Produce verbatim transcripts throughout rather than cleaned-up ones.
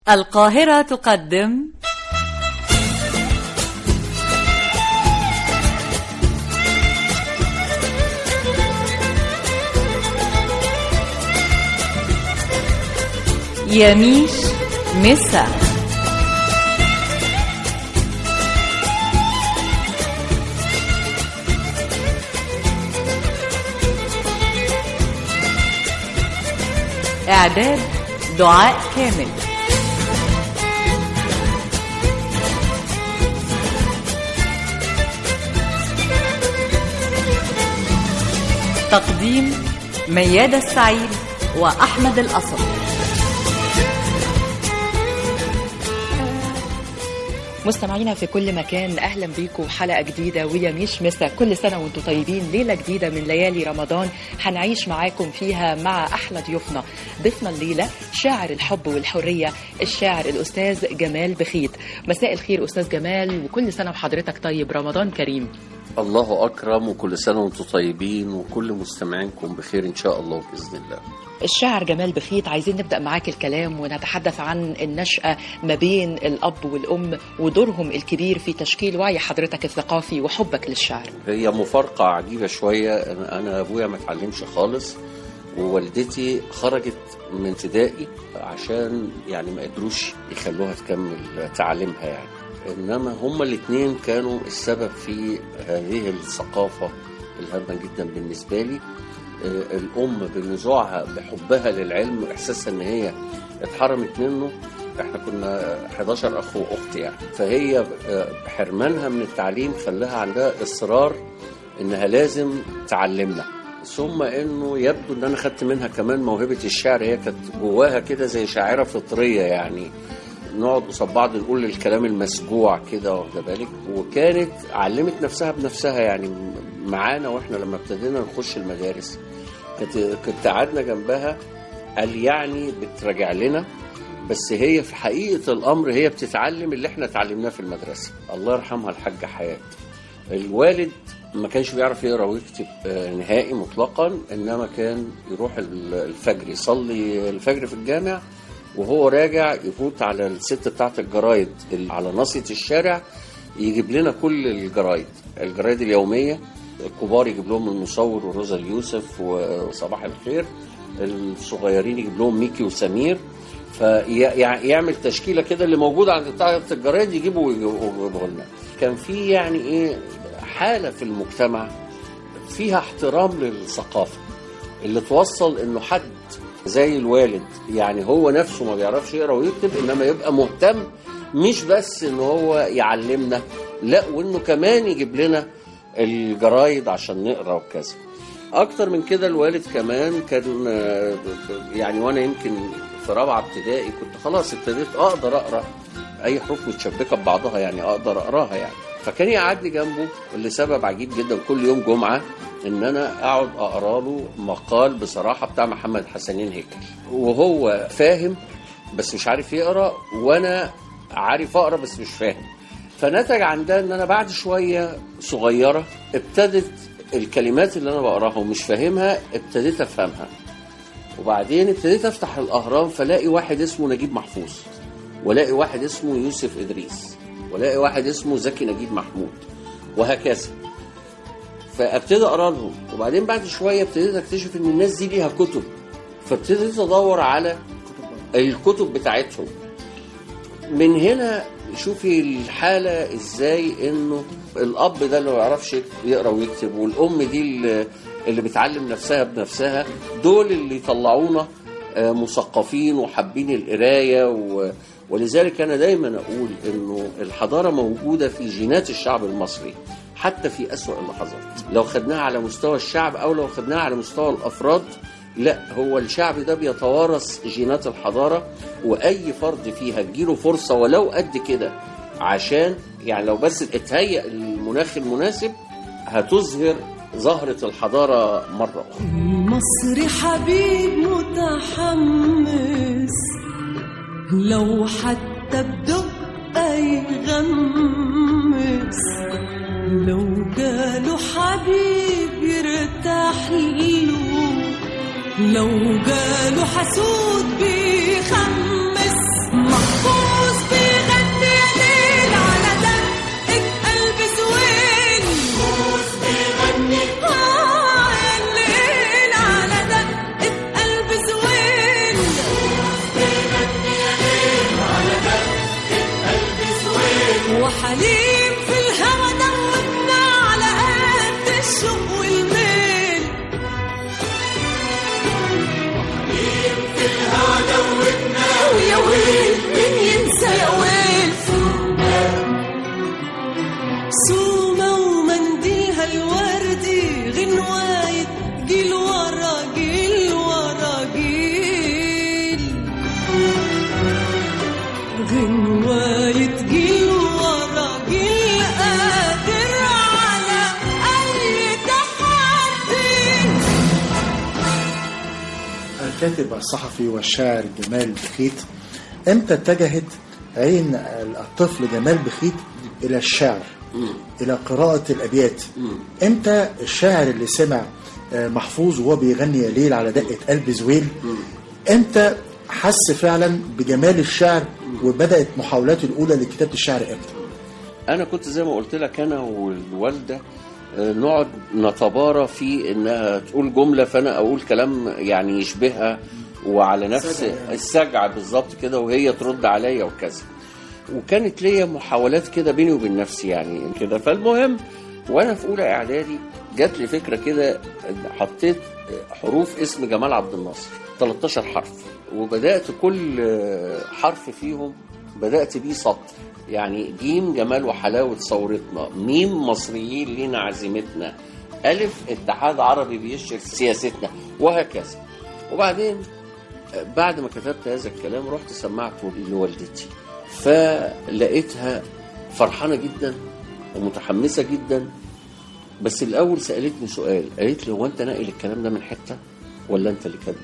القاهرة تقدم يميش مسا. إعداد دعاء كامل. تقديم ميادة السعيد وأحمد الأصل. مستمعينا في كل مكان، أهلا بيكم حلقة جديدة ويميش مسا. كل سنة وانتم طيبين. ليلة جديدة من ليالي رمضان هنعيش معاكم فيها مع أحلى ضيوفنا. ضيفنا الليلة شاعر الحب والحرية، الشاعر الأستاذ جمال بخيت. مساء الخير أستاذ جمال، وكل سنة وحضرتك طيب، رمضان كريم. الله أكرم، وكل سنة وانتم طيبين، وكل مستمعينكم بخير إن شاء الله بإذن الله. الشاعر جمال بخيت، عايزين نبدأ معاك الكلام ونتحدث عن النشأة ما بين الأب والأم ودورهم الكبير في تشكيل وعي حضرتك الثقافي وحبك للشعر. هي مفارقة عجيبة شوية. أنا أبويا ما اتعلمش خالص، ووالدتي خرجت من ابتدائي عشان يعني ما قدروش يخلوها تكمل تعليمها يعني. إنما هما الاثنين كانوا السبب في هذه الثقافة الهامة جدا بالنسبة لي. الأم بنزوعها بحبها للعلم وإحساسها إن هي اتحرمت منه. إحنا كنا حداشر أخ وأخت يعني، فهي حرمانها من التعليم خلاها عندها إصرار إنها لازم تعلمنا. ثم إنه يبدو إن أنا خدت منها كمان موهبة الشعر. هي كانت جواها كده زي شاعرة فطرية يعني، نقعد قصاد بعض نقول الكلام المسجوع كده، واخده بالك. وكانت علمت نفسها بنفسها يعني معانا، واحنا لما ابتدينا نخش المدارس كنت كنت قعدنا جنبها. قال يعني بتراجع لنا، بس هي في حقيقة الأمر هي بتتعلم اللي احنا اتعلمناه في المدرسة. الله يرحمها الحاجة حياة. الوالد ما كانش بيعرف يقرأ ويكتب نهائي مطلقا، إنما كان يروح الفجر يصلي الفجر في الجامع، وهو راجع يفوت على الست بتاعت الجرايد اللي على ناصية الشارع، يجيب لنا كل الجرايد الجرايد اليومية. الكبار يجيب لهم المصور وروزا اليوسف وصباح الخير، الصغيرين يجيب لهم ميكي وسمير. فيعمل تشكيلة كده اللي موجودة عند بتاعت الجرايد يجيبوا ويجيبوا لنا. كان في يعني ايه حالة في المجتمع فيها احترام للثقافة، اللي توصل انه حد زي الوالد يعني هو نفسه ما بيعرفش يقرأ ويكتب، إنما يبقى مهتم مش بس إنه هو يعلمنا، لا، وإنه كمان يجيب لنا الجرايد عشان نقرأ وكذا. أكتر من كده الوالد كمان كان يعني، وأنا يمكن في رابعة ابتدائي كنت خلاص ابتديت أقدر أقرأ أي حروف متشبكة ببعضها يعني، أقدر أقراها يعني. فكان يقعدني جنبه لسبب عجيب جدا كل يوم جمعة، ان انا اقعد اقرا له مقال بصراحه بتاع محمد حسنين هيكل، وهو فاهم بس مش عارف يقرا، وانا عارف اقرا بس مش فاهم. فنتج عن ده ان انا بعد شويه صغيره ابتدت الكلمات اللي انا بقراها ومش فاهمها ابتديت افهمها. وبعدين ابتديت افتح الاهرام فلاقي واحد اسمه نجيب محفوظ، ولاقي واحد اسمه يوسف ادريس، ولاقي واحد اسمه زكي نجيب محمود، وهكذا. فابتدي اقرا لهم. وبعدين بعد شويه ابتديت اكتشف ان الناس دي ليها كتب، فابتديت ادور على الكتب بتاعتهم. من هنا شوفي الحاله ازاي، انه الاب ده اللي ما يعرفش يقرا ويكتب، والام دي اللي بتعلم نفسها بنفسها، دول اللي يطلعونا مثقفين وحابين القرايه. و ولذلك انا دايما اقول انه الحضاره موجوده في جينات الشعب المصري حتى في أسوأ اللحظات. لو خدناها على مستوى الشعب أو لو خدناها على مستوى الأفراد، لا، هو الشعب ده بيتوارث جينات الحضارة، وأي فرد فيها تجيله فرصة ولو قد كده، عشان يعني لو بس اتهيأ المناخ المناسب هتظهر زهرة الحضارة مرة أخرى. مصري حبيب متحمس، لو حتى بدقة يغمس، لو جاله حبيب يرتاح له، لو جاله حسود بيخمس. حليم في الهوى دوبنا على قد الشوق والميل. حليم في الهوى دوبنا ويا ويل مين ينسى يا ويل. سومة ومنديلها الوردي غنواية جيل ورا جيل ورا جيل. غنواية جيل ورا جيل قادر على أي تحدي. الكاتب الصحفي والشاعر جمال بخيت، امتى اتجهت عين الطفل جمال بخيت إلى الشعر، مم. إلى قراءة الأبيات؟ مم. امتى الشاعر اللي سمع محفوظ وهو بيغني يا ليل على دقة قلب زويل، مم. امتى حس فعلا بجمال الشعر وبدأت محاولاته الأولى لكتابة الشعر امتى؟ أنا كنت زي ما قلت لك أنا والوالدة نقعد نتبارى في إنها تقول جملة فأنا أقول كلام يعني يشبهها وعلى نفس السجع بالظبط كده، وهي ترد عليا وكذا. وكانت ليا محاولات كده بيني وبين نفسي يعني كده. فالمهم وانا في اولى اعدادي جات لي فكره كده، حطيت حروف اسم جمال عبد الناصر ثلاثة عشر حرف، وبدات كل حرف فيهم بدات بيه سطر. يعني جيم جمال وحلاوه ثورتنا، ميم مصريين لينا عزيمتنا، الف اتحاد عربي بيشر سياستنا، وهكذا. وبعدين بعد ما كتبت هذا الكلام رحت سمعته لوالدتي، فلقيتها فرحانة جدا ومتحمسة جدا. بس الأول سألتني سؤال، قالت لي هو أنت ناقل الكلام ده من حتة ولا أنت اللي كاتبه؟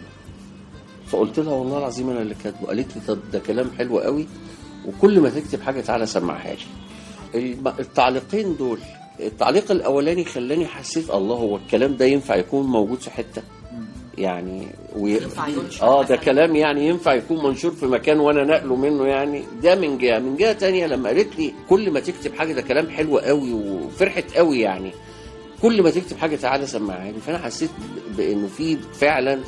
فقلت لها والله العظيم أنا اللي كاتبه. قالت لي طب ده كلام حلو قوي، وكل ما تكتب حاجة تعالى سمعها لي. التعليقين دول، التعليق الأولاني خلاني حسيت الله، هو الكلام ده ينفع يكون موجود في حتة يعني وي... اه ده كلام يعني ينفع يكون منشور في مكان وانا نقله منه يعني. ده من جهه. من جهه تانية لما قالت لي كل ما تكتب حاجه ده كلام حلو قوي وفرحت قوي يعني، كل ما تكتب حاجه تعالى سمعها لي. فانا حسيت بانه في فعلا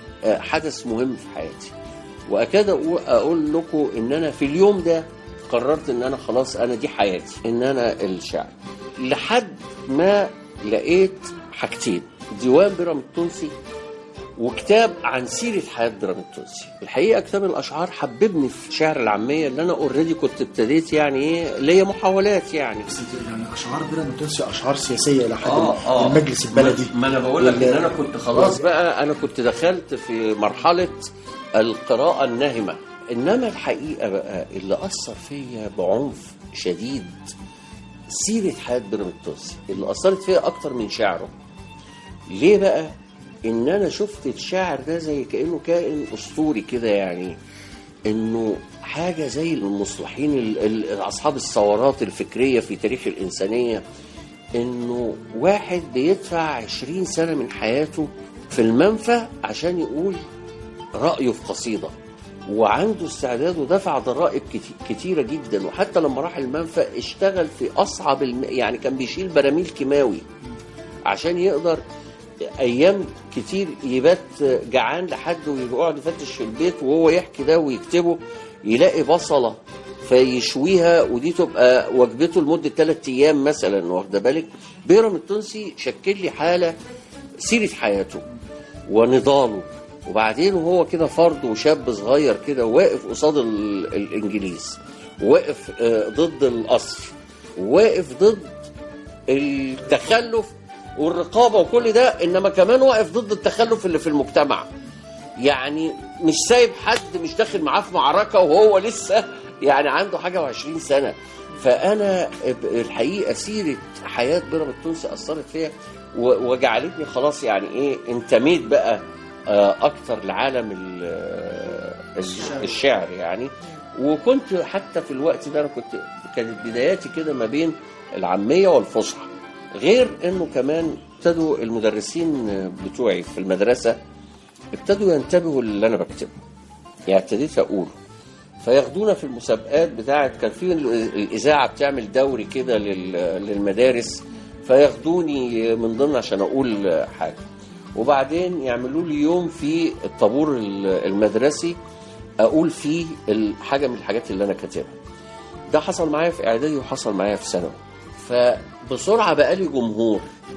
حدث مهم في حياتي. واكاد اقول لكم ان انا في اليوم ده قررت ان انا خلاص انا دي حياتي، ان انا الشعر. لحد ما لقيت حاجتين، ديوان بيرام التونسي وكتاب عن سيرة حياة بيرام التونسي. الحقيقة كتاب الأشعار حببني في الشعر العامية اللي أنا أوريدي كنت ابتديت يعني إيه ليا محاولات يعني. بس يعني أشعار بيرام التونسي أشعار سياسية لحد آه آه المجلس البلدي. ما أنا بقول لك إن أنا كنت خلاص بقى، أنا كنت دخلت في مرحلة القراءة الناهمة. إنما الحقيقة بقى اللي أثر فيا بعنف شديد سيرة حياة بيرام التونسي، اللي أثرت فيا أكتر من شعره. ليه بقى؟ ان انا شفت الشاعر ده زي كأنه كائن اسطوري كده، يعني انه حاجة زي المصلحين اصحاب الثورات الفكرية في تاريخ الانسانية، انه واحد بيدفع عشرين سنة من حياته في المنفى عشان يقول رأيه في قصيدة، وعنده استعداد ودفع ضرائب كتيرة جدا. وحتى لما راح المنفى اشتغل في اصعب الم... يعني كان بيشيل براميل كيماوي عشان يقدر ايام كتير يبات جعان لحد ويقعد يفتش في البيت وهو يحكي ده ويكتبه، يلاقي بصلة فيشويها ودي تبقى وجبته لمدة ثلاثة ايام مثلا. واخده بالك؟ بيرام التونسي شكل لي حالة سيرة حياته ونضاله. وبعدين وهو كده فرد وشاب صغير كده واقف قصاد الانجليز، واقف ضد القصر، واقف ضد التخلف والرقابة وكل ده، إنما كمان واقف ضد التخلف اللي في المجتمع. يعني مش سايب حد، مش داخل معاه في معركة وهو لسه يعني عنده حاجة وعشرين سنة. فأنا الحقيقة سيرة حياة بيرام التونسي أثرت فيها وجعلتني خلاص يعني إيه انتميت بقى أكتر لعالم الشعر يعني. وكنت حتى في الوقت ده أنا كنت كانت بداياتي كده ما بين العامية والفصحى، غير انه كمان ابتدوا المدرسين بتوعي في المدرسة ابتدوا ينتبهوا للي انا بكتبه، يعني ابتديت اقوله، فياخدونا في المسابقات بتاعت، كان في الاذاعة بتعمل دوري كده للمدارس، فياخدوني من ضمن عشان اقول حاجة. وبعدين يعملوا لي يوم في الطابور المدرسي اقول فيه الحاجة من الحاجات اللي انا كاتبها. ده حصل معايا في اعدادي وحصل معايا في ثانوي، فبسرعه بقى لي جمهور.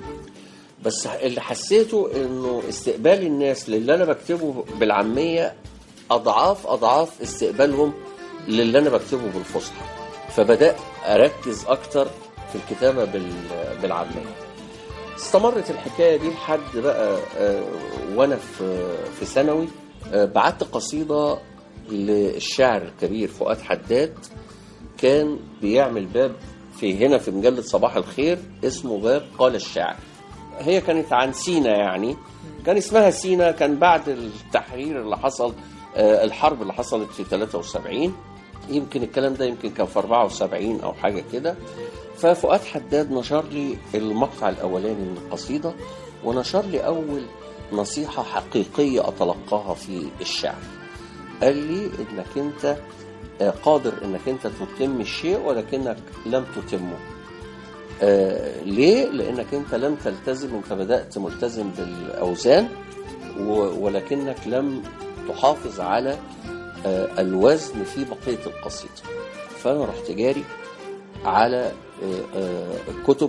بس اللي حسيته انه استقبال الناس للي انا بكتبه بالعاميه اضعاف اضعاف استقبالهم للي انا بكتبه بالفصحى، فبدات اركز اكتر في الكتابه بالعاميه. استمرت الحكايه دي لحد بقى وانا في في ثانوي بعت قصيده للشاعر الكبير فؤاد حداد، كان بيعمل باب في هنا في مجله صباح الخير اسمه باب قال الشاعر. هي كانت عن سينا، يعني كان اسمها سينا، كان بعد التحرير اللي حصل، الحرب اللي حصلت في ثلاثة وسبعين، يمكن الكلام ده يمكن كان في أربعة وسبعين أو حاجة كده. ففؤاد حداد نشر لي المقطع الأولاني من القصيدة، ونشر لي أول نصيحة حقيقية أتلقاها في الشعر. قال لي إنك أنت قادر إنك أنت تتم الشيء ولكنك لم تتمه. آه ليه؟ لأنك أنت لم تلتزم، أنت بدأت ملتزم بالأوزان ولكنك لم تحافظ على آه الوزن في بقية القصيدة. فأنا رحت جاري على آه آه الكتب.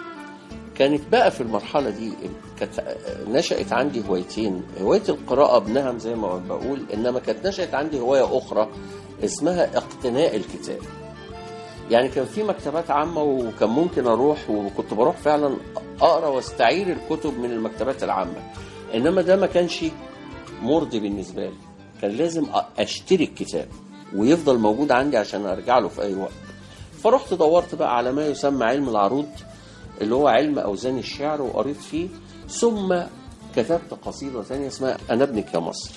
كانت بقى في المرحلة دي كانت نشأت عندي هوايتين، هواية القراءة بنهم زي ما بقول، إنما كانت نشأت عندي هواية أخرى اسمها اقتناء الكتاب. يعني كان في مكتبات عامة وكان ممكن أروح، وكنت بروح فعلا أقرأ واستعير الكتب من المكتبات العامة، إنما ده ما كانش مرضي بالنسبة لي. كان لازم أشتري الكتاب ويفضل موجود عندي عشان أرجع له في أي وقت. فرحت دورت بقى على ما يسمى علم العروض، اللي هو علم أوزان الشعر، وقريت فيه، ثم كتبت قصيدة ثانية اسمها أنا ابنك يا مصر،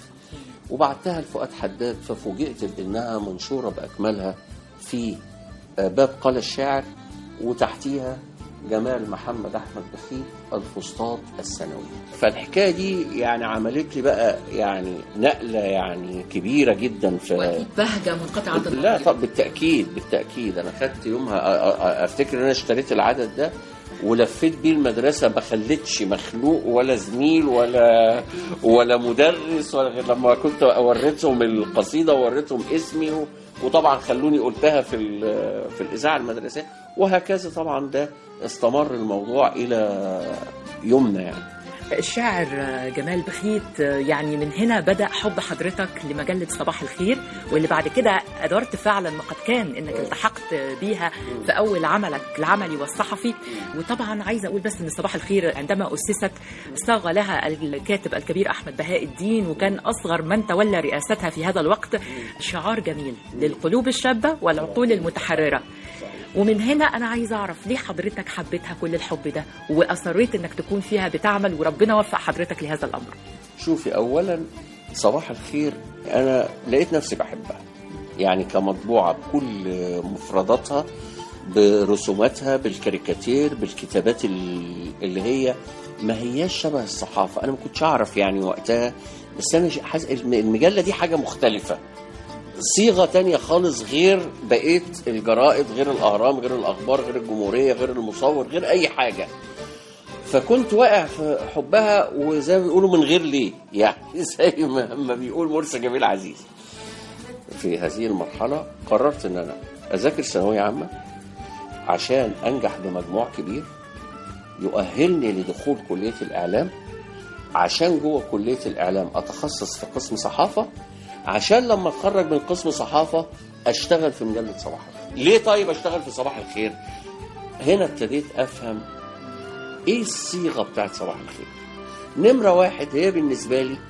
وبعتها لفؤاد حداد. ففوجئت بأنها منشورة بأكملها في باب قال الشاعر، وتحتيها جمال محمد أحمد بخيت الفسطاط الثانوي. فالحكاية دي يعني عملت لي بقى يعني نقلة يعني كبيرة جدا في وأكيد بهجة منقطعة النظر. لا طب بالتأكيد بالتأكيد أنا خدت يومها، أفتكر أن أنا اشتريت العدد ده ولفيت بيه المدرسة، ما خليتش مخلوق ولا زميل ولا ولا مدرس ولا غير لما كنت أوريتهم القصيدة ووريتهم اسمي، وطبعا خلوني قلتها في في الإذاعة المدرسية، وهكذا. طبعا ده استمر الموضوع إلى يومنا. يعني الشاعر جمال بخيت، يعني من هنا بدأ حب حضرتك لمجلة صباح الخير، واللي بعد كده أدرت فعلا ما قد كان إنك التحقت بيها في أول عملك العملي والصحفي. وطبعا عايزة أقول بس إن صباح الخير عندما أسست صاغ لها الكاتب الكبير أحمد بهاء الدين، وكان أصغر من تولى رئاستها في هذا الوقت، شعار جميل للقلوب الشابة والعقول المتحررة. ومن هنا أنا عايزة أعرف ليه حضرتك حبيتها كل الحب ده وأصريت إنك تكون فيها بتعمل، وربنا وفق حضرتك لهذا الأمر؟ شوفي، أولا صباح الخير أنا لقيت نفسي بحبها، يعني كمطبوعة بكل مفرداتها، برسوماتها، بالكاريكاتير، بالكتابات اللي هي ما هياش شبه الصحافة. أنا ما كنتش أعرف يعني وقتها، بس أنا حاسس المجلة دي حاجة مختلفة، صيغة تانية خالص، غير بقية الجرائد، غير الأهرام، غير الأخبار، غير الجمهورية، غير المصور، غير أي حاجة. فكنت واقع في حبها، وزي ما بيقولوا من غير ليه، يعني زي ما بيقول مرسي جميل عزيز. في هذه المرحلة قررت أن أنا أذاكر ثانوية عامة عشان أنجح بمجموع كبير يؤهلني لدخول كلية الإعلام، عشان جوه كلية الإعلام أتخصص في قسم صحافة، عشان لما اتخرج من قسم صحافة اشتغل في مجلة صباح الخير. ليه طيب اشتغل في صباح الخير؟ هنا ابتديت افهم ايه الصيغة بتاعت صباح الخير. نمرة واحد، هي بالنسبة لي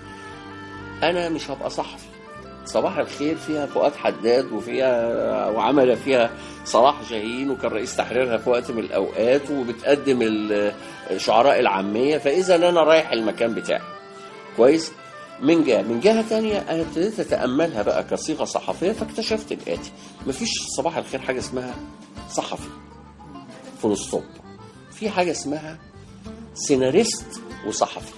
انا مش هبقى صحفي. صباح الخير فيها فؤاد حداد، وفيها وعمل فيها صلاح جاهين، وكان رئيس تحريرها في وقت من الاوقات، وبتقدم الشعراء العامية، فاذا انا رايح المكان بتاعي كويس. من جهة من جهة تانية أنا ابتديت أتأملها بقى كصيغة صحفية، فاكتشفت الآتي: مفيش صباح الخير حاجة اسمها صحفي فول ستوب. في حاجة اسمها سيناريست وصحفي،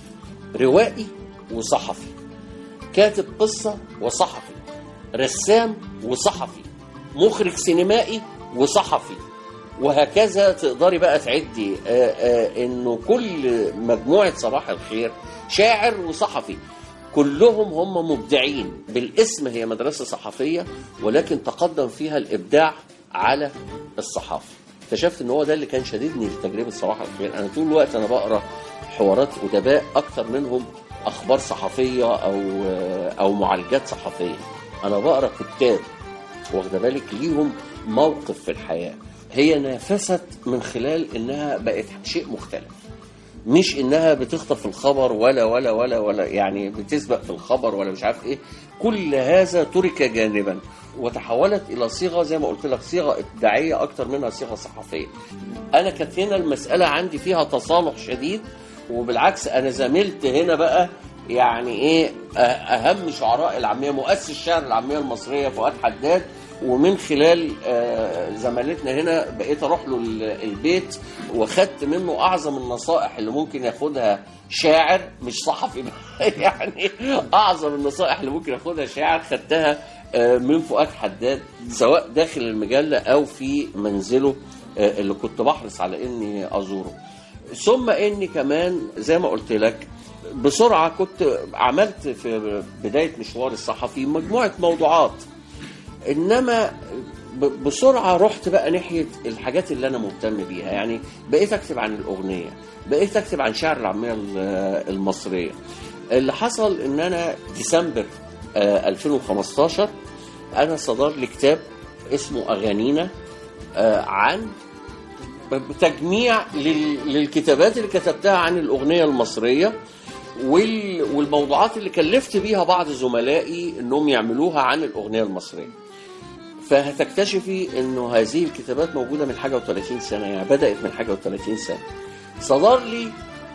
روائي وصحفي، كاتب قصة وصحفي، رسام وصحفي، مخرج سينمائي وصحفي، وهكذا. تقدري بقى تعدي آآ آآ إنه كل مجموعة صباح الخير شاعر وصحفي. كلهم هم مبدعين بالاسم، هي مدرسة صحفية ولكن تقدم فيها الإبداع على الصحافة. اكتشفت ان هو ده اللي كان شديدني في تجربة صباح الخير. انا طول الوقت انا بقرا حوارات أدباء اكتر منهم اخبار صحفية او او معالجات صحفية. انا بقرا كتاب واخد بالك ليهم موقف في الحياة. هي نافست من خلال انها بقت شيء مختلف، مش انها بتخطف الخبر ولا ولا ولا ولا يعني بتسبق في الخبر ولا مش عارف ايه. كل هذا ترك جانبا وتحولت الى صيغه زي ما قلت لك صيغه ابداعيه اكتر منها صيغه صحفيه. انا كانت هنا المساله عندي فيها تصالح شديد، وبالعكس انا زميلت هنا بقى يعني ايه اهم شعراء العاميه، مؤسس الشعر العاميه المصريه فؤاد حداد، ومن خلال زمالتنا هنا بقيت اروح له البيت واخدت منه اعظم النصائح اللي ممكن ياخدها شاعر مش صحفي يعني اعظم النصائح اللي ممكن ياخدها شاعر خدتها من فؤاد حداد، سواء داخل المجله او في منزله اللي كنت بحرص على اني ازوره. ثم اني كمان زي ما قلت لك بسرعه كنت عملت في بدايه مشواري الصحفي مجموعه موضوعات، انما بسرعه رحت بقى ناحيه الحاجات اللي انا مهتم بيها. يعني بقيت اكتب عن الاغنيه، بقيت اكتب عن شعر العاميه المصريه. اللي حصل ان انا ديسمبر ألفين وخمستاشر انا صدر لي كتاب اسمه اغانينا عن تجميع للكتابات اللي كتبتها عن الاغنيه المصريه والموضوعات اللي كلفت بيها بعض زملائي انهم يعملوها عن الاغنيه المصريه. فهتكتشفي انه هذه الكتابات موجوده من حاجه وثلاثين سنه، يعني بدات من حاجه وثلاثين سنه. صدر لي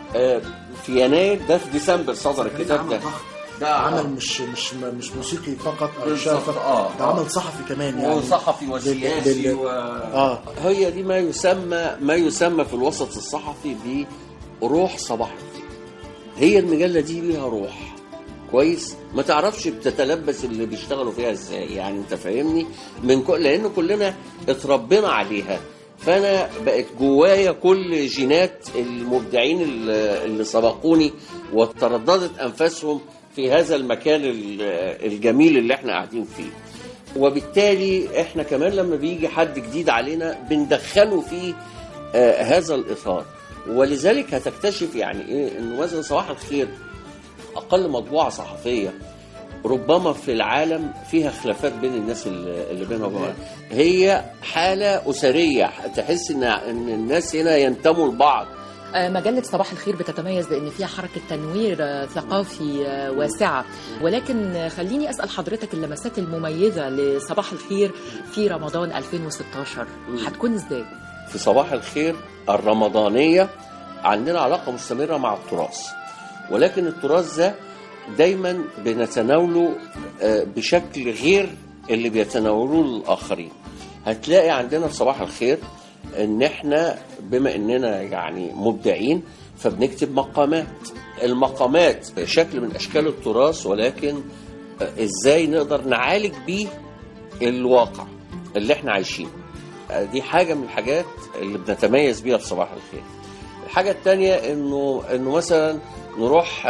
في يناير ده في ديسمبر صدر الكتاب ده. ده عمل مش مش مش موسيقي فقط او شعر فقط، آه ده عمل صحفي كمان يعني وصحفي وسياسي لل... و... آه. هي دي ما يسمى ما يسمى في الوسط الصحفي بروح صباح الخير. هي المجله دي ليها روح كويس، ما تعرفش بتتلبس اللي بيشتغلوا فيها ازاي، يعني انت فاهمني، من كل لان كلنا اتربينا عليها. فانا بقت جوايا كل جينات المبدعين اللي سبقوني وترددت انفاسهم في هذا المكان الجميل اللي احنا قاعدين فيه. وبالتالي احنا كمان لما بيجي حد جديد علينا بندخله في آه هذا الاطار. ولذلك هتكتشف يعني ايه انه مثلا صباح الخير اقل مطبوعه صحفيه ربما في العالم فيها خلافات بين الناس اللي بينها وبين، هي حاله اسريه، تحس ان ان الناس هنا ينتموا لبعض. مجلة صباح الخير بتتميز بأن فيها حركة تنوير ثقافي واسعة، ولكن خليني أسأل حضرتك اللمسات المميزة لصباح الخير في رمضان ألفين وستاشر هتكون إزاي؟ في صباح الخير الرمضانية عندنا علاقة مستمرة مع التراث، ولكن التراث ده دايما بنتناوله بشكل غير اللي بيتناولوه الآخرين. هتلاقي عندنا في صباح الخير ان احنا بما اننا يعني مبدعين فبنكتب مقامات. المقامات شكل من اشكال التراث، ولكن ازاي نقدر نعالج بيه الواقع اللي احنا عايشينه. دي حاجة من الحاجات اللي بنتميز بيها في صباح الخير. الحاجة التانية انه انه مثلا نروح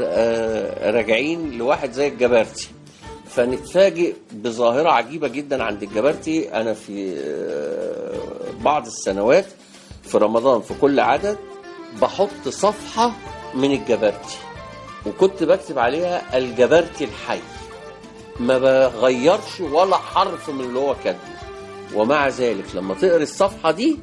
راجعين لواحد زي الجبرتي فنتفاجئ بظاهرة عجيبة جدا عند الجبرتي. أنا في بعض السنوات في رمضان في كل عدد بحط صفحة من الجبرتي وكنت بكتب عليها الجبرتي الحي، ما بغيرش ولا حرف من اللي هو كاتبه. ومع ذلك لما تقري الصفحة دي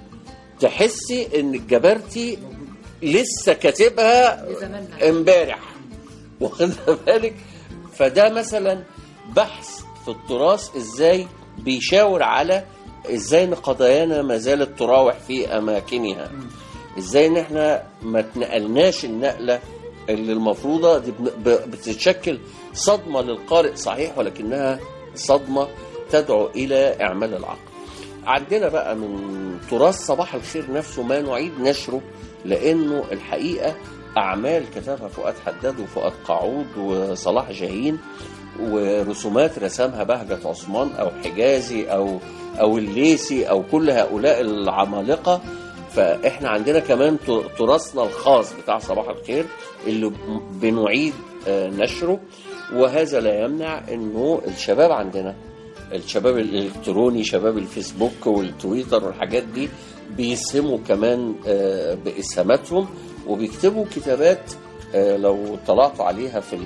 تحسي ان الجبرتي لسه كاتبها امبارح، واخد بالك؟ فده مثلا بحث في التراث ازاي بيشاور على ازاي ان قضايانا ما زالت تراوح في اماكنها، ازاي ان احنا ما تنقلناش النقله اللي المفروضه دي بتتشكل صدمه للقارئ صحيح، ولكنها صدمه تدعو الى اعمال العقل. عندنا بقى من تراث صباح الخير نفسه ما نعيد نشره، لانه الحقيقه أعمال كتبها فؤاد حداد وفؤاد قاعود وصلاح جاهين، ورسومات رسمها بهجة عثمان أو حجازي أو أو الليسي أو كل هؤلاء العمالقة. فإحنا عندنا كمان تراثنا الخاص بتاع صباح الخير اللي بنعيد نشره. وهذا لا يمنع انه الشباب عندنا، الشباب الالكتروني، شباب الفيسبوك والتويتر والحاجات دي، بيسهموا كمان باسهاماتهم وبيكتبوا كتابات لو طلعتوا عليها في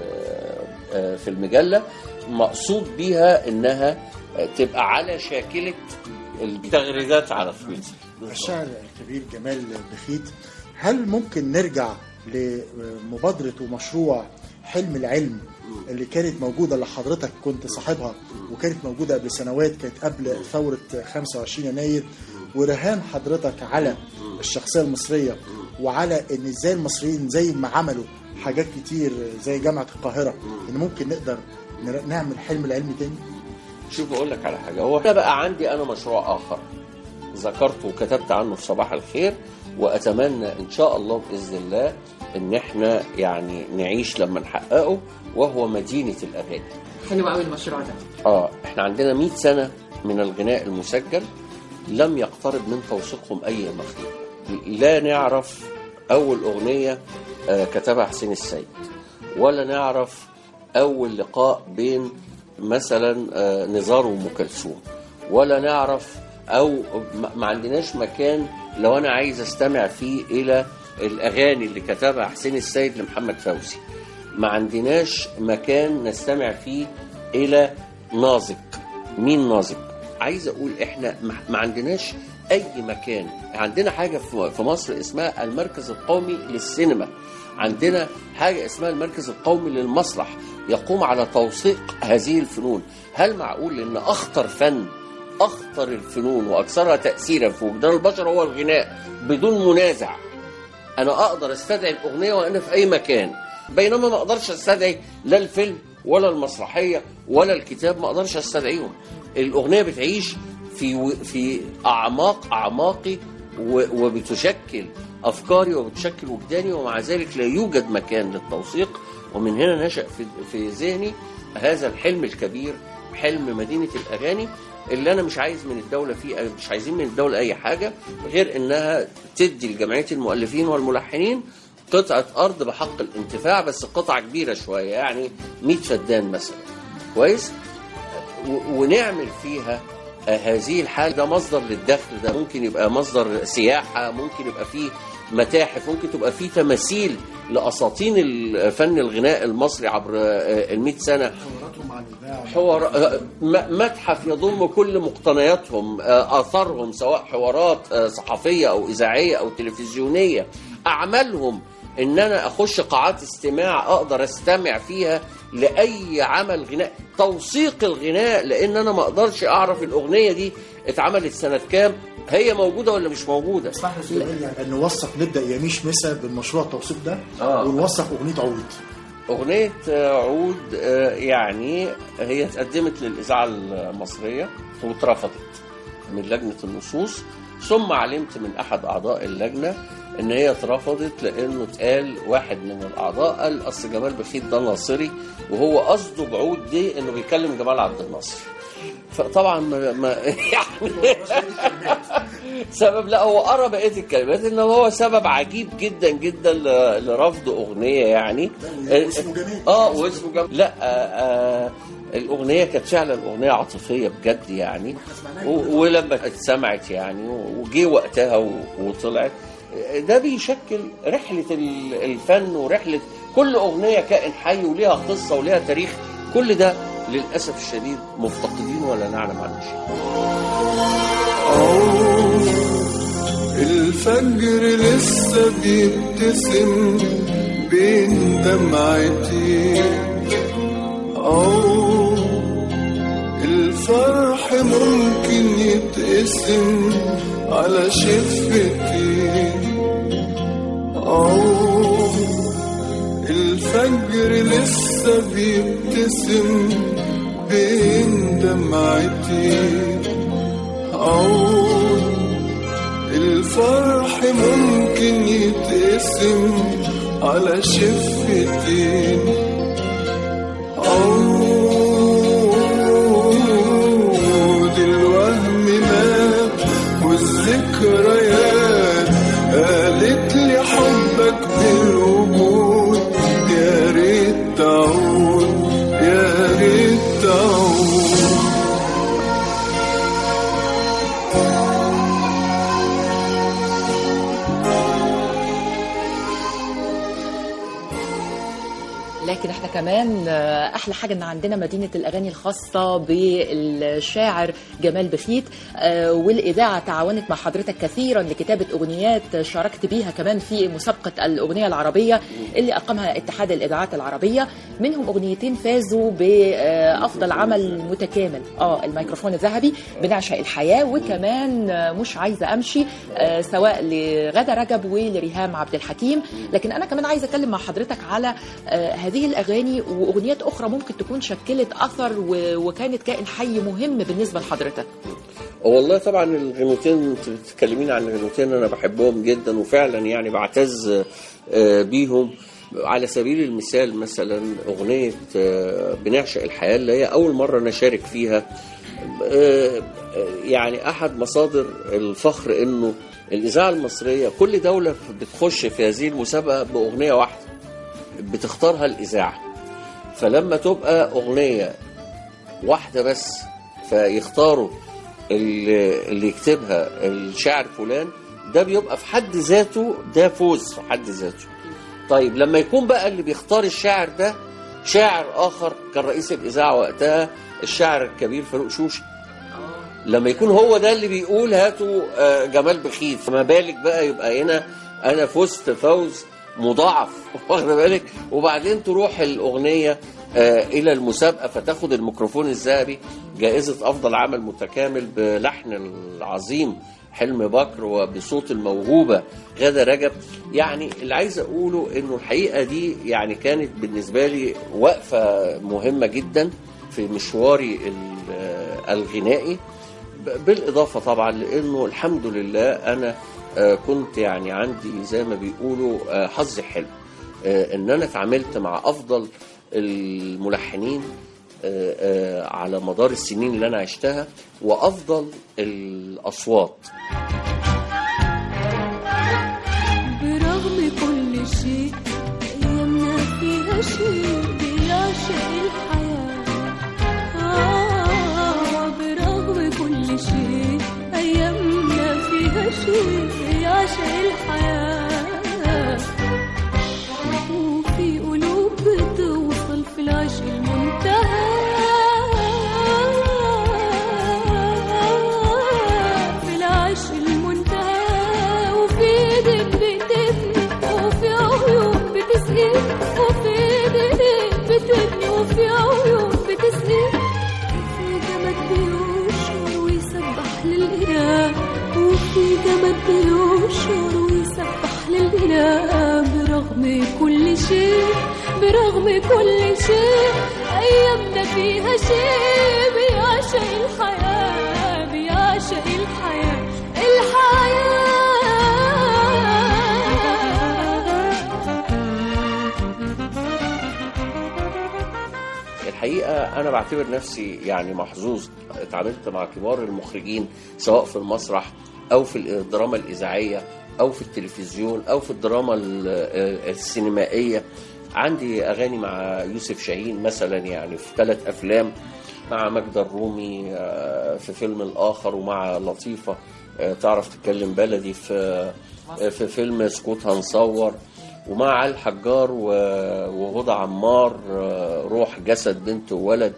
في المجله مقصود بيها انها تبقى على شاكله التغريدات على تويتر. الشاعر الكبير جمال بخيت، هل ممكن نرجع لمبادرة ومشروع حلم العلم اللي كانت موجودة، اللي حضرتك كنت صاحبها وكانت موجودة قبل سنوات، كانت قبل ثورة خمسة وعشرين يناير، ورهان حضرتك على الشخصية المصرية وعلى ان ازاي المصريين زي ما عملوا حاجات كتير زي جامعة القاهرة ان ممكن نقدر نعمل حلم العلم تاني؟ شوف اقول لك على حاجة، هو انا بقى عندي انا مشروع اخر ذكرته وكتبت عنه في صباح الخير، واتمنى ان شاء الله باذن الله ان احنا يعني نعيش لما نحققه، وهو مدينة الاغاني. حلو قوي المشروع ده. اه احنا عندنا مئة سنة من الغناء المسجل لم يقترب من توثيقهم اي مخلوق. لا نعرف اول اغنية آه كتبها حسين السيد، ولا نعرف اول لقاء بين مثلا آه نزار وام كلثوم، ولا نعرف او ما عندناش مكان لو انا عايز استمع فيه الى الاغاني اللي كتبها حسين السيد لمحمد فوزي. ما عندناش مكان نستمع فيه الى ناظق. مين ناظق؟ عايز اقول احنا ما عندناش اي مكان. عندنا حاجه في مصر اسمها المركز القومي للسينما، عندنا حاجه اسمها المركز القومي للمسرح يقوم على توثيق هذه الفنون. هل معقول ان اخطر فن، اخطر الفنون واكثرها تاثيرا في وجدان البشر هو الغناء بدون منازع، انا اقدر استدعي الاغنيه وانا في اي مكان، بينما ما اقدرش استدعي لا الفيلم ولا المسرحيه ولا الكتاب، ما اقدرش استدعيهم. الاغنيه بتعيش في في اعماق اعماقي وبتشكل افكاري وبتشكل وجداني، ومع ذلك لا يوجد مكان للتوثيق. ومن هنا نشأ في في ذهني هذا الحلم الكبير، حلم مدينه الاغاني، اللي انا مش عايز من الدوله فيه، مش عايزين من الدوله اي حاجه غير انها تدي لجمعيه المؤلفين والملحنين قطعه ارض بحق الانتفاع، بس قطعه كبيره شويه، يعني مئة فدان مثلا، كويس، ونعمل فيها هذه الحاله. ده مصدر للدخل، ده ممكن يبقى مصدر سياحه، ممكن يبقى فيه متاحف، ممكن تبقى فيه تماثيل لاساطين الفن الغناء المصري عبر المئة سنه، حوار متحف يضم كل مقتنياتهم، اثارهم، سواء حوارات صحفيه او اذاعيه او تلفزيونيه، اعمالهم، ان انا اخش قاعات استماع اقدر استمع فيها لاي عمل غناء، توثيق الغناء، لان انا ما اقدرش اعرف الاغنيه دي اتعملت سنه كام، هي موجوده ولا مش موجوده. صح، ان نوثق، نبدا يميش مسا بالمشروع التوثيق ده، آه. ونوثق اغنيه عود. اغنيه عود يعني هي اتقدمت للاذاعه المصريه واترفضت من لجنه النصوص، ثم علمت من احد اعضاء اللجنه ان هي اترفضت لانه اتقال واحد من الاعضاء قال اصل جمال بخيت ده ناصري، وهو قصده بعود دي انه بيكلم جمال عبد الناصر. فطبعا ما, ما يعني سبب، لا هو قرا بقيه الكلمات، انه هو سبب عجيب جدا جدا لرفض اغنيه يعني اه واسمه جميل. لا آه آه الاغنيه كانت فعلا اغنيه عاطفيه بجد يعني، ولما اتسمعت يعني وجي وقتها وطلعت، ده بيشكل رحله الفن ورحله كل اغنيه كائن حي وليها قصه وليها تاريخ. كل ده للاسف الشديد مفتقدين ولا نعلم عنه شيء. الفجر لسه بيبتسم بين دمعتي، أو الفرح ممكن يتقسم على شفتي، أو الفجر لسه بيبتسم بين دمعتي، أو الفرح ممكن يتقسم على شفتين، عود الوهم مات والذكريات قالت لي حبك بالوجود، يا ريت لكن احنا كمان احلى حاجه ان عندنا مدينه الاغاني الخاصه بالشاعر جمال بخيت، والاذاعه تعاونت مع حضرتك كثيرا لكتابه اغنيات شاركت بيها كمان في مسابقه الاغنيه العربيه اللي اقامها اتحاد الاذاعات العربيه، منهم اغنيتين فازوا بافضل عمل متكامل، اه الميكروفون الذهبي، بنعشق الحياه، وكمان مش عايزه امشي سواء لغادة رجب ولريهام عبد الحكيم. لكن انا كمان عايزه اتكلم مع حضرتك على هذه الاغاني واغنيات اخرى ممكن تكون شكلت اثر وكانت كائن حي مهم بالنسبه لحضرتك. والله طبعا الغنوتين انت بتتكلمين عن الغنوتين انا بحبهم جدا وفعلا يعني بعتز بيهم. على سبيل المثال مثلا اغنيه بنعشق الحياه اللي هي اول مره انا شارك فيها، يعني احد مصادر الفخر انه الاذاعه المصريه كل دوله بتخش في هذه المسابقه باغنيه واحده بتختارها الاذاعه، فلما تبقى اغنيه واحده بس فيختاروا اللي, اللي يكتبها الشاعر فلان، ده بيبقى في حد ذاته ده فوز في حد ذاته. طيب لما يكون بقى اللي بيختار الشاعر ده شاعر اخر كان رئيس الاذاعه وقتها الشاعر الكبير فاروق شوشة، لما يكون هو ده اللي بيقول هاتوا جمال بخيت، فما بالك بقى يبقى هنا انا فزت فوز مضاعف واخد بالك. وبعدين تروح الاغنيه الى المسابقه فتاخد الميكروفون الذهبي جائزه افضل عمل متكامل بلحن العظيم حلمي بكر وبصوت الموهوبه غادة رجب. يعني اللي عايز اقوله انه الحقيقه دي يعني كانت بالنسبه لي وقفه مهمه جدا في مشواري الغنائي، بالاضافه طبعا لانه الحمد لله انا كنت يعني عندي زي ما بيقولوا حظ حلو ان انا اتعاملت مع افضل الملحنين على مدار السنين اللي انا عشتها وافضل الاصوات. برغم كل شيء ايامنا فيها شيء بيعشق الحياه، آه برغم كل شيء ايامنا فيها شيء بيعشق الحياه، وفي قلوب بتوصل في العشق المنتهى، في العشق المنتهى، وفي ايدك بتبني وفي عيون بتسقي، وفي ايدك بتبني وفي عيون بتسقي، وفي جمد بيشعر ويسبح للإله، وفي جمد بيشعر ويسبح للإله. برغم كل شيء برغم كل شيء أيامنا فيها شيء بيعشق الحياة، بيعشق الحياة الحياة. الحقيقة أنا بعتبر نفسي يعني محظوظ، اتعاملت مع كبار المخرجين سواء في المسرح أو في الدراما الإذاعية أو في التلفزيون أو في الدراما السينمائية. عندي أغاني مع يوسف شاهين مثلا يعني في ثلاث أفلام، مع ماجدة الرومي في فيلم الآخر، ومع لطيفة تعرف تتكلم بلدي في في فيلم سكوت هنصور، ومع علي الحجار وهدى عمار روح جسد بنت وولد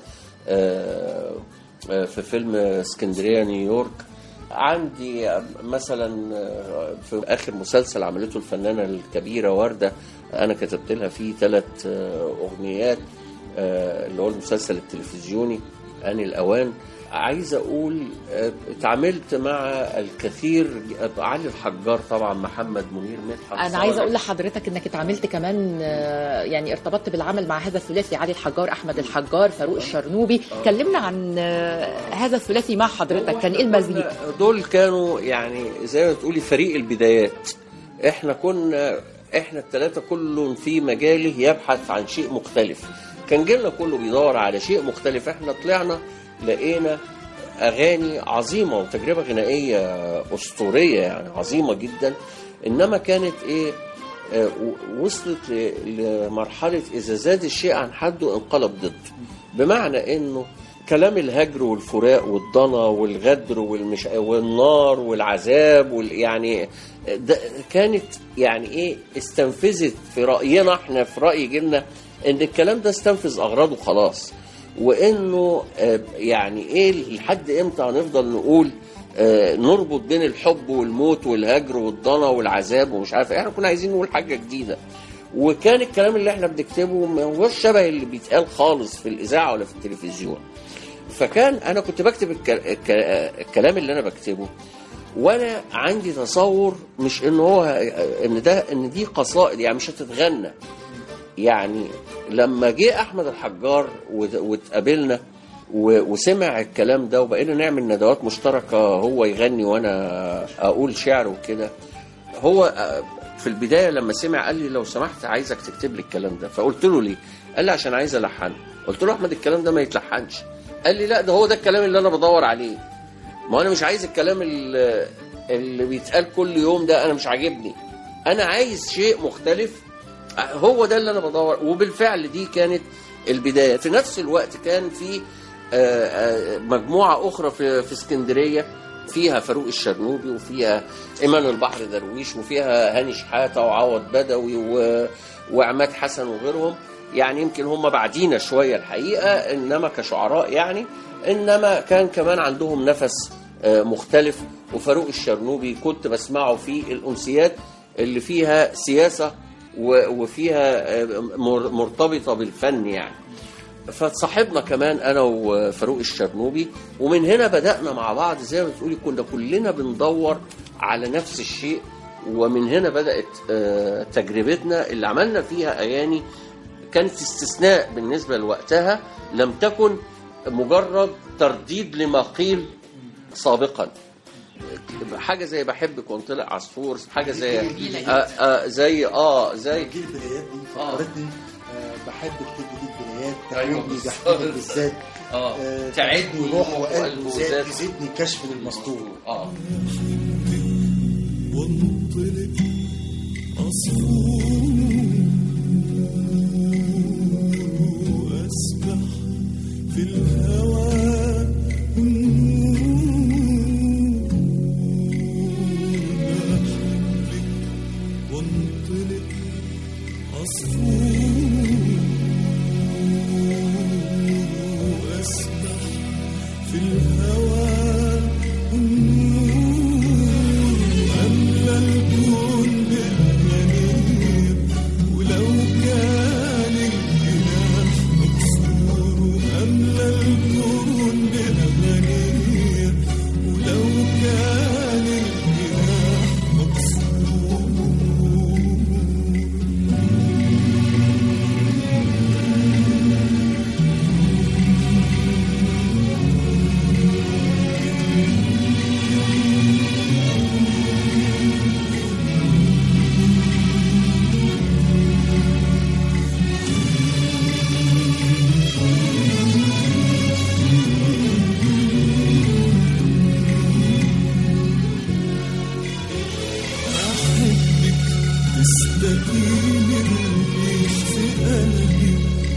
في فيلم اسكندرية نيويورك. عندي مثلا في آخر مسلسل عملته الفنانة الكبيرة وردة أنا كتبت لها فيه ثلاث أغنيات اللي هو المسلسل التلفزيوني آن الأوان. عايز أقول اتعاملت مع الكثير، علي الحجار طبعا، محمد منير، مدحت. أنا عايز أقول لحضرتك إنك اتعاملت كمان يعني ارتبطت بالعمل مع هذا الثلاثي، علي الحجار، أحمد الحجار، فاروق الشرنوبي. آه. كلمنا عن هذا الثلاثي مع حضرتك، كان إيه المزيد؟ دول كانوا يعني زي ما تقولي فريق البدايات. إحنا كنا إحنا الثلاثة كل في مجاله يبحث عن شيء مختلف، كان جيلنا كله بيدور على شيء مختلف. إحنا طلعنا لقينا أغاني عظيمة وتجربة غنائية أسطورية يعني عظيمة جدا، إنما كانت إيه آه وصلت لمرحلة إذا زاد الشيء عن حده انقلب ضده، بمعنى إنه كلام الهجر والفراق والضنا والغدر والمش والنار والعذاب وال يعني كانت يعني إيه استنفذت في رأينا إحنا في رأي جيلنا ان الكلام ده استنفذ اغراضه خلاص، وانه يعني ايه لحد امتى هنفضل نقول نربط بين الحب والموت والهجر والضنا والعذاب ومش عارف ايه. احنا كنا عايزين نقول حاجه جديده، وكان الكلام اللي احنا بنكتبه ما هوش شبه اللي بيتقال خالص في الاذاعه ولا في التلفزيون. فكان انا كنت بكتب الكلام اللي انا بكتبه وانا عندي تصور مش ان هو ان ده ان دي قصائد يعني مش هتتغنى. يعني لما جه احمد الحجار واتقابلنا وسمع الكلام ده وبقينا نعمل ندوات مشتركه، هو يغني وانا اقول شعر وكده، هو في البدايه لما سمع قال لي لو سمحت عايزك تكتب لي الكلام ده. فقلت له ليه؟ قال لي عشان عايز الحنه. قلت له احمد الكلام ده ما يتلحنش. قال لي لا ده هو ده الكلام اللي انا بدور عليه. ما انا مش عايز الكلام اللي, اللي بيتقال كل يوم ده، انا مش عاجبني، انا عايز شيء مختلف، هو ده اللي انا بدور. وبالفعل دي كانت البدايه. في نفس الوقت كان في مجموعه اخرى في في اسكندريه فيها فاروق الشرنوبي وفيها ايمان البحر درويش وفيها هاني شحاته وعوض بدوي وعماد حسن وغيرهم. يعني يمكن هم بعدينا شويه الحقيقه انما كشعراء يعني، انما كان كمان عندهم نفس مختلف. وفاروق الشرنوبي كنت بسمعه في الامسيات اللي فيها سياسه وفيها مرتبطه بالفن يعني. فتصاحبنا كمان انا وفاروق الشرنوبي، ومن هنا بدأنا مع بعض زي ما بتقولي كنا كلنا بندور على نفس الشيء. ومن هنا بدأت تجربتنا اللي عملنا فيها اغاني كانت استثناء بالنسبة لوقتها، لم تكن مجرد ترديد لما قيل سابقا. حاجه زي بحبك وانطلق عصفور، حاجه زي آه آه زي اه زي جيل البدايات دي فكرتني آه بحبك تيجي ليك بدايات تعبني بحبك بالذات اه تعبني روح وقلب وزاد يزيدني كشف للمستور. اه وانطلق عصفور واسبح في الهوى وانطلق عصفور واسبح في الهوى أملى الكون بالمنير ولو كان الجناح مكسور. أملى الكون بالمنير ولو كان الجناح مكسور. تستقيم الريح في قلبي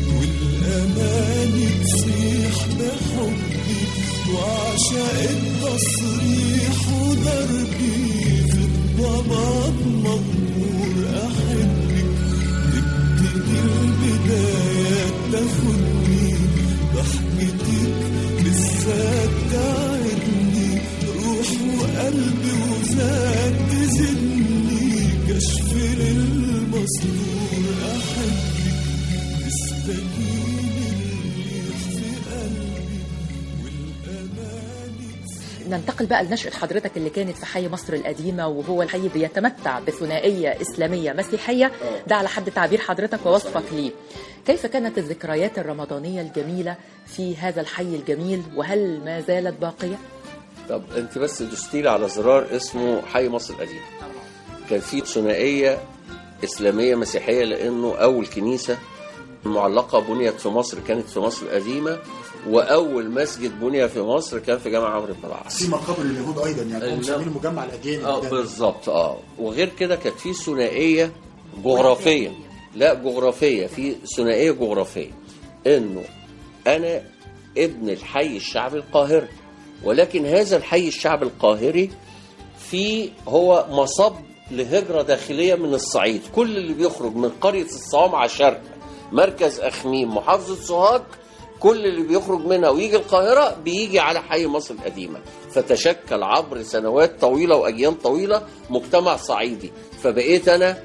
والأماني تصيح بحبي وعشاق التصريح وضربي في الضباب مغمور. أحبك تبتدي البدايات تاخدني ضحكتك بالذات تعبني روح وقلبي وذات تزدني كشف للمصدور. أحبك تستجيب الريح في قلبي والأماني. ننتقل بقى لنشأة حضرتك اللي كانت في حي مصر القديمة، وهو الحي بيتمتع بثنائية إسلامية مسيحية، ده على حد تعبير حضرتك ووصفك ليه. كيف كانت الذكريات الرمضانية الجميلة في هذا الحي الجميل، وهل ما زالت باقية؟ طب انت بس دوستيلي على زرار اسمه حي مصر القديم. كان في ثنائية إسلامية مسيحية لأنه أول كنيسة معلقة بنيت في مصر كانت في مصر القديمة، وأول مسجد بني في مصر كان في جامع عمرو بن العاص. في مقابر اليهود أيضا يعني هم مسمينه مجمع الأديان. اه بالظبط. اه وغير كده كانت في ثنائية جغرافية. لا جغرافية، في ثنائية جغرافية إنه أنا ابن الحي الشعبي القاهري، ولكن هذا الحي الشعبي القاهري في هو مصب لهجرة داخلية من الصعيد. كل اللي بيخرج من قرية الصوامعة شرق مركز أخميم محافظة سوهاج، كل اللي بيخرج منها ويجي القاهرة بيجي على حي مصر القديمة، فتشكل عبر سنوات طويلة وأجيال طويلة مجتمع صعيدي. فبقيت أنا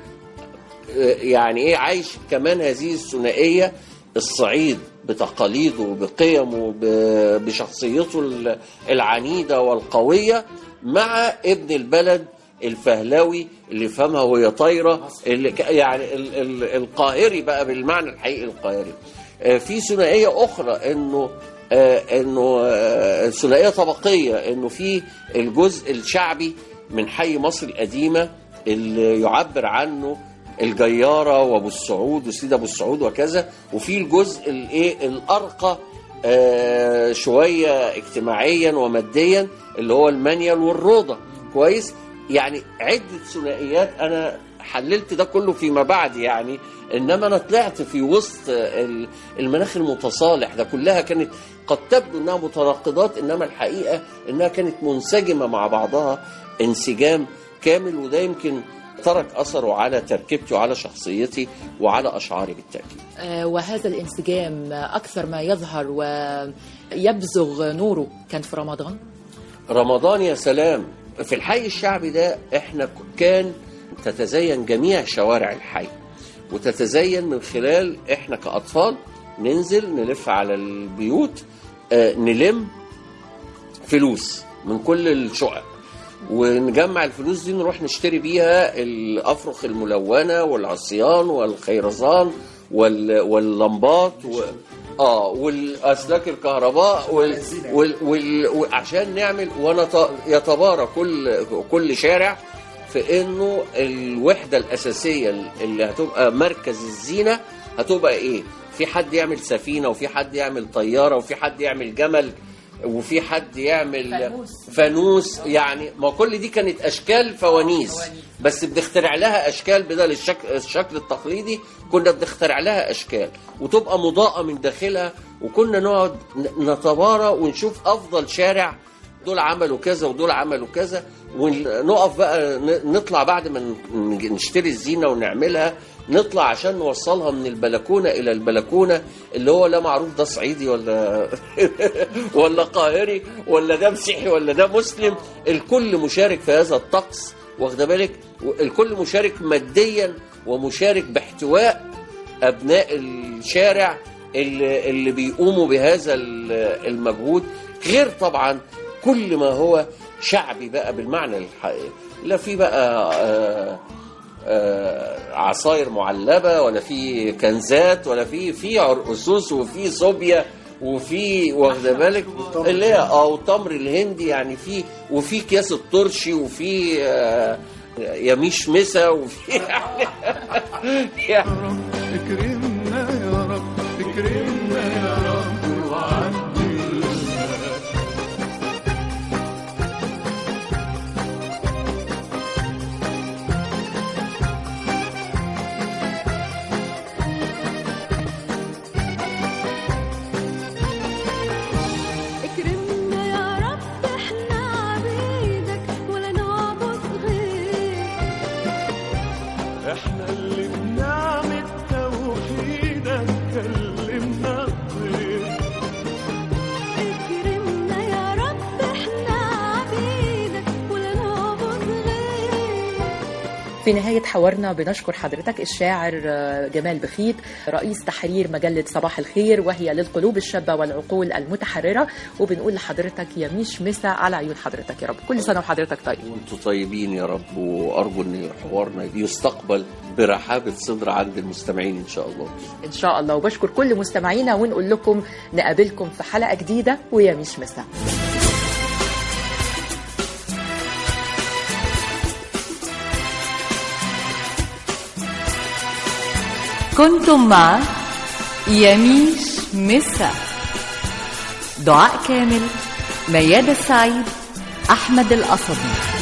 يعني إيه عايش كمان هذه الثنائية، الصعيد بتقاليده وبقيمه بشخصيته العنيدة والقوية، مع ابن البلد الفهلاوي اللي فهمها وهي طايرة، اللي يعني القاهري بقى بالمعنى الحقيقي القاهري. في ثنائية أخرى إنه إنه ثنائية طبقية، إنه في الجزء الشعبي من حي مصر القديمة اللي يعبر عنه الجيارة وابو السعود وسيد ابو السعود وكذا، وفي الجزء الايه الارقى آه شويه اجتماعيا وماديا اللي هو المنيل والروضه. كويس، يعني عده ثنائيات انا حللت ده كله فيما بعد يعني، انما انا طلعت في وسط المناخ المتصالح ده، كلها كانت قد تبدو انها متناقضات، انما الحقيقه انها كانت منسجمه مع بعضها انسجام كامل، وده يمكن ترك أثره على تركيبتي وعلى شخصيتي وعلى أشعاري بالتأكيد. آه وهذا الانسجام أكثر ما يظهر ويبزغ نوره كان في رمضان. رمضان يا سلام، في الحي الشعبي ده احنا كان تتزين جميع شوارع الحي، وتتزين من خلال احنا كأطفال ننزل نلف على البيوت، آه نلم فلوس من كل الشقق، ونجمع الفلوس دي نروح نشتري بيها الأفرخ الملونة والعصيان والخيرزان واللمبات و... اه والأسلاك الكهرباء وال... وال... وال... وعشان نعمل، ونت... يتبارى كل كل شارع في انه الوحدة الأساسية اللي هتبقى مركز الزينة هتبقى ايه؟ في حد يعمل سفينة، وفي حد يعمل طيارة، وفي حد يعمل جمل، وفي حد يعمل فانوس, فانوس. يعني ما كل دي كانت أشكال فوانيس، بس بنخترع لها أشكال بدل الشكل, الشكل التقليدي، كنا بنخترع لها أشكال وتبقى مضاءة من داخلها، وكنا نقعد نتبارى ونشوف أفضل شارع، دول عملوا كذا ودول عملوا كذا، ونقف بقى نطلع بعد ما نشتري الزينة ونعملها، نطلع عشان نوصلها من البلكونة إلى البلكونة، اللي هو لا معروف ده صعيدي ولا ولا قاهري ولا ده مسيحي ولا ده مسلم، الكل مشارك في هذا الطقس، واخد بالك، الكل مشارك ماديا ومشارك باحتواء أبناء الشارع اللي, اللي بيقوموا بهذا المجهود، غير طبعا كل ما هو شعبي بقى بالمعنى الحقيقي، لا في بقى آآ آآ عصاير معلبة، ولا في كنزات، ولا في في عرقسوس، وفي صوبيا، وفي واخد بالك اللي هي او تمر الهندي، يعني في وفي اكياس الترشي، وفي يميش مسا، وفي يعني, يعني اكرمنا يا رب، اكرمنا يا رب وعدي. في نهاية حوارنا بنشكر حضرتك الشاعر جمال بخيت، رئيس تحرير مجلة صباح الخير وهي للقلوب الشابة والعقول المتحررة، وبنقول لحضرتك يميش مسا على عيون حضرتك يا رب. كل سنة وحضرتك طيب. وانتم طيبين يا رب، وأرجو أن حوارنا يستقبل برحابة صدر عند المستمعين إن شاء الله. إن شاء الله، وبشكر كل مستمعينا، ونقول لكم نقابلكم في حلقة جديدة ويميش مسا. كنتم مع يميش مسا، دعاء كامل، ميادة السعيد، أحمد القصبي.